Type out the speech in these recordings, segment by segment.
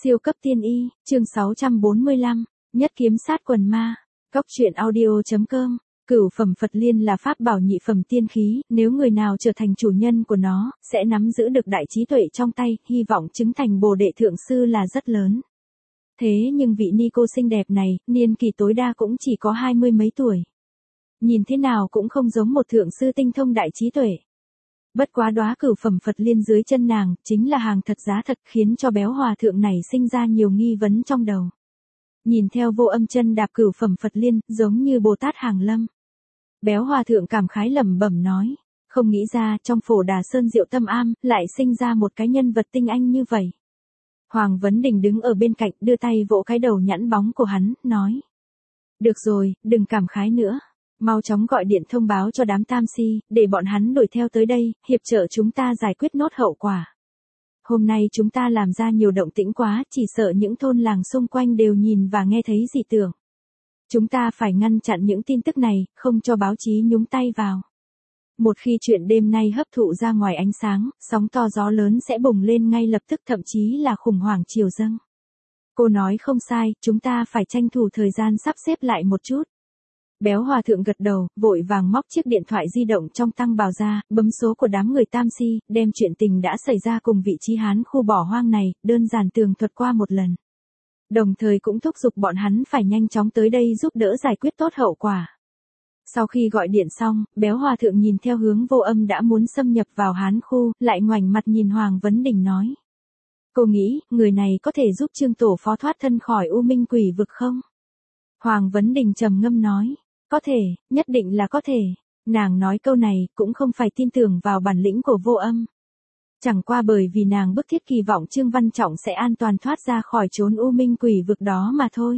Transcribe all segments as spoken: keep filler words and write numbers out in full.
Siêu cấp tiên y, chương sáu trăm bốn mươi lăm, nhất kiếm sát quần ma. Cóc truyện audio.com. Cửu phẩm Phật Liên là pháp bảo nhị phẩm tiên khí, nếu người nào trở thành chủ nhân của nó, sẽ nắm giữ được đại trí tuệ trong tay, hy vọng chứng thành Bồ Đệ Thượng Sư là rất lớn. Thế nhưng vị ni cô xinh đẹp này, niên kỳ tối đa cũng chỉ có hai mươi mấy tuổi. Nhìn thế nào cũng không giống một thượng sư tinh thông đại trí tuệ. Bất quá đóa cửu phẩm Phật Liên dưới chân nàng, chính là hàng thật giá thật, khiến cho béo hòa thượng này sinh ra nhiều nghi vấn trong đầu. Nhìn theo Vô Âm chân đạp cửu phẩm Phật Liên, giống như Bồ Tát hàng lâm. Béo hòa thượng cảm khái lẩm bẩm nói, không nghĩ ra trong Phổ Đà Sơn Diệu Tâm Am, lại sinh ra một cái nhân vật tinh anh như vậy. Hoàng Vấn Đình đứng ở bên cạnh, đưa tay vỗ cái đầu nhẵn bóng của hắn, nói. Được rồi, đừng cảm khái nữa. Mau chóng gọi điện thông báo cho đám tam si, để bọn hắn đuổi theo tới đây, hiệp trợ chúng ta giải quyết nốt hậu quả. Hôm nay chúng ta làm ra nhiều động tĩnh quá, chỉ sợ những thôn làng xung quanh đều nhìn và nghe thấy dị tưởng. Chúng ta phải ngăn chặn những tin tức này, không cho báo chí nhúng tay vào. Một khi chuyện đêm nay hấp thụ ra ngoài ánh sáng, sóng to gió lớn sẽ bùng lên ngay lập tức, thậm chí là khủng hoảng triều dâng. Cô nói không sai, chúng ta phải tranh thủ thời gian sắp xếp lại một chút. Béo hòa thượng gật đầu, vội vàng móc chiếc điện thoại di động trong tăng bào ra, bấm số của đám người tam si, đem chuyện tình đã xảy ra cùng vị trí hán khu bỏ hoang này, đơn giản tường thuật qua một lần. Đồng thời cũng thúc giục bọn hắn phải nhanh chóng tới đây giúp đỡ giải quyết tốt hậu quả. Sau khi gọi điện xong, béo hòa thượng nhìn theo hướng Vô Âm đã muốn xâm nhập vào hán khu, lại ngoảnh mặt nhìn Hoàng Vấn Đình nói. Cô nghĩ, người này có thể giúp Trương Tổ Phó thoát thân khỏi U Minh Quỷ Vực không? Hoàng Vấn Đình trầm ngâm nói. Có thể, nhất định là có thể. Nàng nói câu này, cũng không phải tin tưởng vào bản lĩnh của Vô Âm. Chẳng qua bởi vì nàng bức thiết kỳ vọng Trương Văn Trọng sẽ an toàn thoát ra khỏi chốn U Minh Quỷ Vực đó mà thôi.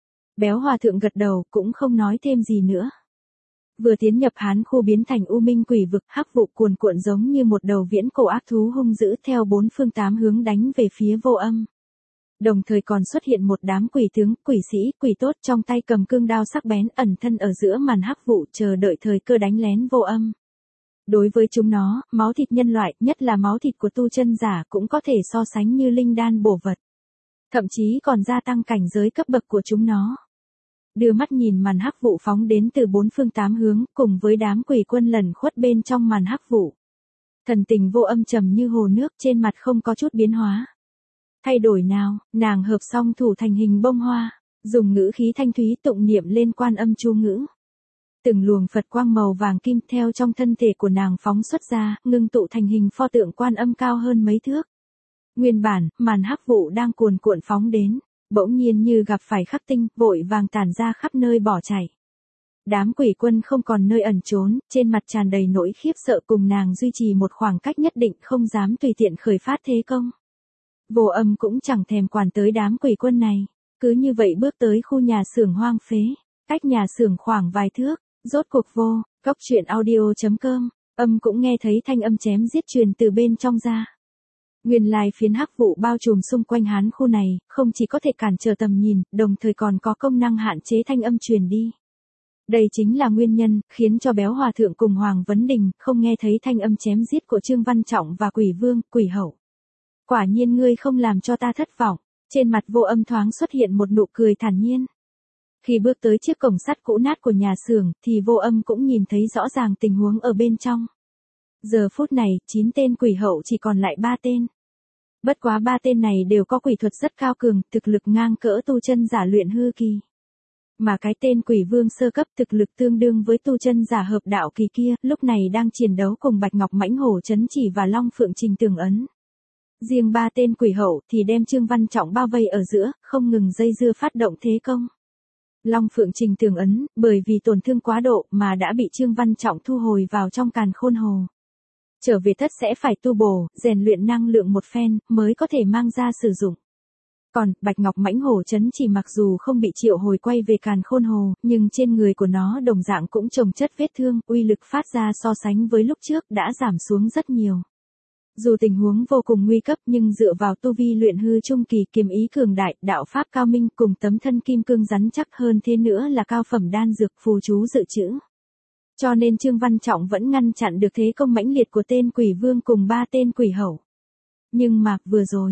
Béo hòa thượng gật đầu, cũng không nói thêm gì nữa. Vừa tiến nhập hán khu biến thành U Minh Quỷ Vực, hắc vụ cuồn cuộn giống như một đầu viễn cổ ác thú hung dữ theo bốn phương tám hướng đánh về phía Vô Âm. Đồng thời còn xuất hiện một đám quỷ tướng, quỷ sĩ, quỷ tốt trong tay cầm cương đao sắc bén ẩn thân ở giữa màn hắc vụ chờ đợi thời cơ đánh lén Vô Âm. Đối với chúng nó, máu thịt nhân loại, nhất là máu thịt của tu chân giả cũng có thể so sánh như linh đan bổ vật. Thậm chí còn gia tăng cảnh giới cấp bậc của chúng nó. Đưa mắt nhìn màn hắc vụ phóng đến từ bốn phương tám hướng cùng với đám quỷ quân lẩn khuất bên trong màn hắc vụ. Thần tình Vô Âm trầm như hồ nước, trên mặt không có chút biến hóa. Thay đổi nào, nàng hợp xong thủ thành hình bông hoa, dùng ngữ khí thanh thúy tụng niệm lên Quan Âm chú ngữ. Từng luồng Phật quang màu vàng kim theo trong thân thể của nàng phóng xuất ra, ngưng tụ thành hình pho tượng Quan Âm cao hơn mấy thước. Nguyên bản, màn hắc vụ đang cuồn cuộn phóng đến, bỗng nhiên như gặp phải khắc tinh, vội vàng tản ra khắp nơi bỏ chạy. Đám quỷ quân không còn nơi ẩn trốn, trên mặt tràn đầy nỗi khiếp sợ cùng nàng duy trì một khoảng cách nhất định, không dám tùy tiện khởi phát thế công. Vô Âm cũng chẳng thèm quản tới đám quỷ quân này, cứ như vậy bước tới khu nhà xưởng hoang phế, cách nhà xưởng khoảng vài thước, rốt cuộc vô, cóc truyện audio.com, Âm cũng nghe thấy thanh âm chém giết truyền từ bên trong ra. Nguyên lai phiến hắc vụ bao trùm xung quanh hán khu này, không chỉ có thể cản trở tầm nhìn, đồng thời còn có công năng hạn chế thanh âm truyền đi. Đây chính là nguyên nhân, khiến cho béo hòa thượng cùng Hoàng Vấn Đình không nghe thấy thanh âm chém giết của Trương Văn Trọng và Quỷ Vương, Quỷ Hậu. Quả nhiên ngươi không làm cho ta thất vọng, trên mặt Vô Âm thoáng xuất hiện một nụ cười thản nhiên. Khi bước tới chiếc cổng sắt cũ nát của nhà xưởng, thì Vô Âm cũng nhìn thấy rõ ràng tình huống ở bên trong. Giờ phút này, chín tên quỷ hậu chỉ còn lại ba tên. Bất quá ba tên này đều có quỷ thuật rất cao cường, thực lực ngang cỡ tu chân giả luyện hư kỳ. Mà cái tên Quỷ Vương sơ cấp thực lực tương đương với tu chân giả hợp đạo kỳ kia, lúc này đang chiến đấu cùng Bạch Ngọc Mãnh Hổ Chấn Chỉ và Long Phượng Trình Tường Ấn. Riêng ba tên quỷ hậu thì đem Trương Văn Trọng bao vây ở giữa, không ngừng dây dưa phát động thế công. Long Phượng Trình Tường Ấn, bởi vì tổn thương quá độ mà đã bị Trương Văn Trọng thu hồi vào trong càn khôn hồ. Trở về thất sẽ phải tu bổ, rèn luyện năng lượng một phen, mới có thể mang ra sử dụng. Còn, Bạch Ngọc Mãnh Hổ Chấn Chỉ mặc dù không bị triệu hồi quay về càn khôn hồ, nhưng trên người của nó đồng dạng cũng chồng chất vết thương, uy lực phát ra so sánh với lúc trước đã giảm xuống rất nhiều. Dù tình huống vô cùng nguy cấp nhưng dựa vào tu vi luyện hư trung kỳ, kiếm ý cường đại, đạo pháp cao minh cùng tấm thân kim cương rắn chắc hơn thế nữa là cao phẩm đan dược phù chú dự trữ. Cho nên Trương Văn Trọng vẫn ngăn chặn được thế công mãnh liệt của tên Quỷ Vương cùng ba tên quỷ hậu. Nhưng mà, vừa rồi,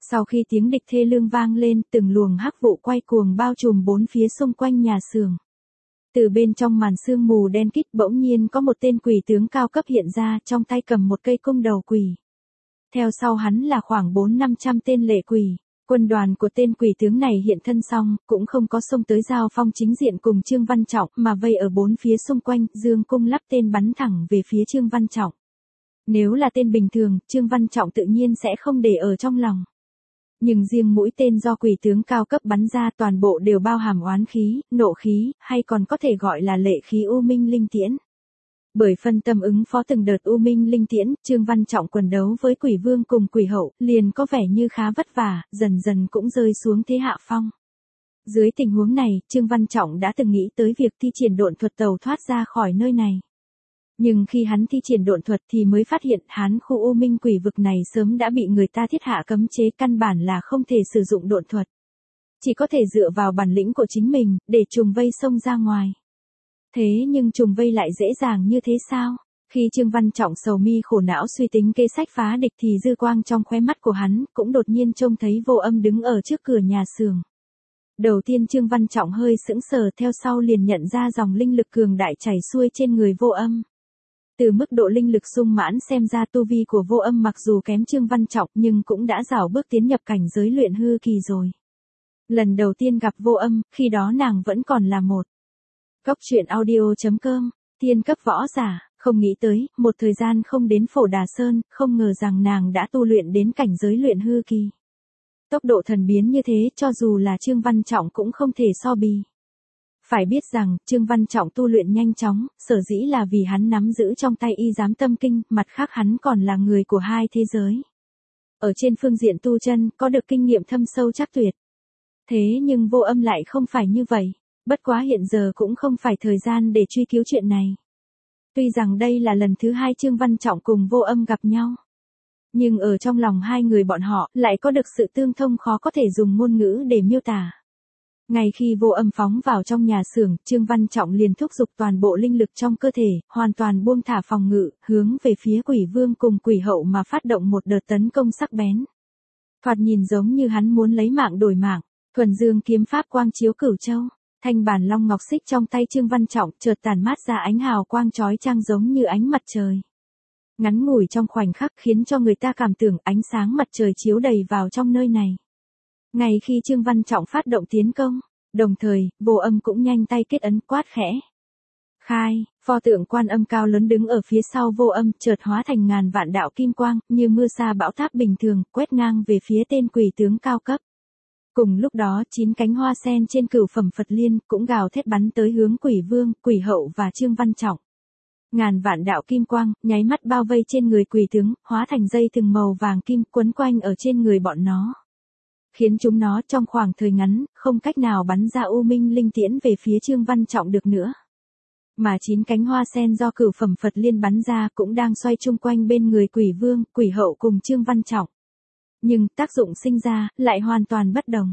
Sau khi tiếng địch thê lương vang lên, từng luồng hắc vụ quay cuồng bao trùm bốn phía xung quanh nhà xưởng. Từ bên trong màn sương mù đen kịt bỗng nhiên có một tên quỷ tướng cao cấp hiện ra, trong tay cầm một cây cung đầu quỷ. Theo sau hắn là khoảng bốn năm trăm tên lệ quỷ. Quân đoàn của tên quỷ tướng này hiện thân xong, cũng không có xông tới giao phong chính diện cùng Trương Văn Trọng, mà vây ở bốn phía xung quanh, dương cung lắp tên bắn thẳng về phía Trương Văn Trọng. Nếu là tên bình thường, Trương Văn Trọng tự nhiên sẽ không để ở trong lòng. Nhưng riêng mũi tên do quỷ tướng cao cấp bắn ra toàn bộ đều bao hàm oán khí, nộ khí, hay còn có thể gọi là lệ khí u minh linh tiễn. Bởi phân tâm ứng phó từng đợt u minh linh tiễn, Trương Văn Trọng quần đấu với quỷ vương cùng quỷ hậu, liền có vẻ như khá vất vả, dần dần cũng rơi xuống thế hạ phong. Dưới tình huống này, Trương Văn Trọng đã từng nghĩ tới việc thi triển độn thuật tàu thoát ra khỏi nơi này. Nhưng khi hắn thi triển độn thuật thì mới phát hiện hắn khu u minh quỷ vực này sớm đã bị người ta thiết hạ cấm chế, căn bản là không thể sử dụng độn thuật. Chỉ có thể dựa vào bản lĩnh của chính mình, để trùng vây xông ra ngoài. Thế nhưng trùng vây lại dễ dàng như thế sao? Khi Trương Văn Trọng sầu mi khổ não suy tính kế sách phá địch thì dư quang trong khóe mắt của hắn cũng đột nhiên trông thấy Vô Âm đứng ở trước cửa nhà xưởng. Đầu tiên Trương Văn Trọng hơi sững sờ, theo sau liền nhận ra dòng linh lực cường đại chảy xuôi trên người Vô Âm. Từ mức độ linh lực sung mãn xem ra tu vi của Vô Âm mặc dù kém Trương Văn Trọng nhưng cũng đã rảo bước tiến nhập cảnh giới luyện hư kỳ rồi. Lần đầu tiên gặp Vô Âm, khi đó nàng vẫn còn là một. Cốc truyện audio chấm com, tiên cấp võ giả, không nghĩ tới, một thời gian không đến Phổ Đà Sơn, không ngờ rằng nàng đã tu luyện đến cảnh giới luyện hư kỳ. Tốc độ thần biến như thế cho dù là Trương Văn Trọng cũng không thể so bì. Phải biết rằng, Trương Văn Trọng tu luyện nhanh chóng, sở dĩ là vì hắn nắm giữ trong tay y giám tâm kinh, mặt khác hắn còn là người của hai thế giới. Ở trên phương diện tu chân, có được kinh nghiệm thâm sâu chắc tuyệt. Thế nhưng Vô Âm lại không phải như vậy, bất quá hiện giờ cũng không phải thời gian để truy cứu chuyện này. Tuy rằng đây là lần thứ hai Trương Văn Trọng cùng Vô Âm gặp nhau. Nhưng ở trong lòng hai người bọn họ lại có được sự tương thông khó có thể dùng ngôn ngữ để miêu tả. Ngay khi Vô Âm phóng vào trong nhà xưởng, Trương Văn Trọng liền thúc giục toàn bộ linh lực trong cơ thể, hoàn toàn buông thả phòng ngự, hướng về phía quỷ vương cùng quỷ hậu mà phát động một đợt tấn công sắc bén. Thoạt nhìn giống như hắn muốn lấy mạng đổi mạng, thuần dương kiếm pháp quang chiếu cửu châu, thanh bản long ngọc xích trong tay Trương Văn Trọng chợt tàn mát ra ánh hào quang chói chang giống như ánh mặt trời. Ngắn ngủi trong khoảnh khắc khiến cho người ta cảm tưởng ánh sáng mặt trời chiếu đầy vào trong nơi này. Ngay khi Trương Văn Trọng phát động tiến công, đồng thời, Vô Âm cũng nhanh tay kết ấn quát khẽ. Khai, pho tượng Quan Âm cao lớn đứng ở phía sau Vô Âm chợt hóa thành ngàn vạn đạo kim quang, như mưa sa bão táp bình thường, quét ngang về phía tên quỷ tướng cao cấp. Cùng lúc đó, chín cánh hoa sen trên cửu phẩm Phật Liên cũng gào thét bắn tới hướng quỷ vương, quỷ hậu và Trương Văn Trọng. Ngàn vạn đạo kim quang, nháy mắt bao vây trên người quỷ tướng, hóa thành dây từng màu vàng kim quấn quanh ở trên người bọn nó. Khiến chúng nó trong khoảng thời ngắn, không cách nào bắn ra u minh linh tiễn về phía Trương Văn Trọng được nữa. Mà chín cánh hoa sen do cửu phẩm Phật Liên bắn ra cũng đang xoay chung quanh bên người quỷ vương, quỷ hậu cùng Trương Văn Trọng. Nhưng tác dụng sinh ra lại hoàn toàn bất đồng.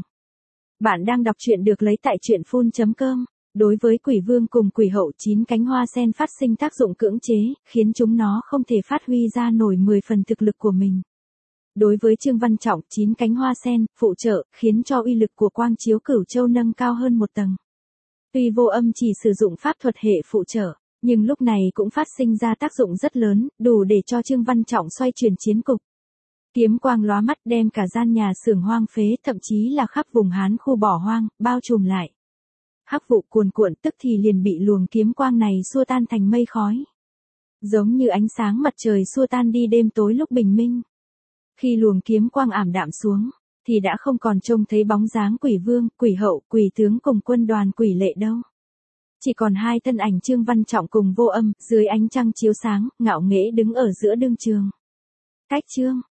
Bạn đang đọc truyện được lấy tại truyện phun chấm com. Đối với quỷ vương cùng quỷ hậu, chín cánh hoa sen phát sinh tác dụng cưỡng chế, khiến chúng nó không thể phát huy ra nổi mười phần thực lực của mình. Đối với Trương Văn Trọng, chín cánh hoa sen phụ trợ, khiến cho uy lực của quang chiếu cửu châu nâng cao hơn một tầng. Tuy Vô Âm chỉ sử dụng pháp thuật hệ phụ trợ, nhưng lúc này cũng phát sinh ra tác dụng rất lớn, đủ để cho Trương Văn Trọng xoay chuyển chiến cục. Kiếm quang lóa mắt đem cả gian nhà xưởng hoang phế, thậm chí là khắp vùng Hán khu bỏ hoang, bao trùm lại. Hắc vụ cuồn cuộn tức thì liền bị luồng kiếm quang này xua tan thành mây khói. Giống như ánh sáng mặt trời xua tan đi đêm tối lúc bình minh. Khi luồng kiếm quang ảm đạm xuống, thì đã không còn trông thấy bóng dáng quỷ vương, quỷ hậu, quỷ tướng cùng quân đoàn quỷ lệ đâu. Chỉ còn hai thân ảnh Trương Văn Trọng cùng Vô Âm, dưới ánh trăng chiếu sáng, ngạo nghễ đứng ở giữa đương trường. Cách chương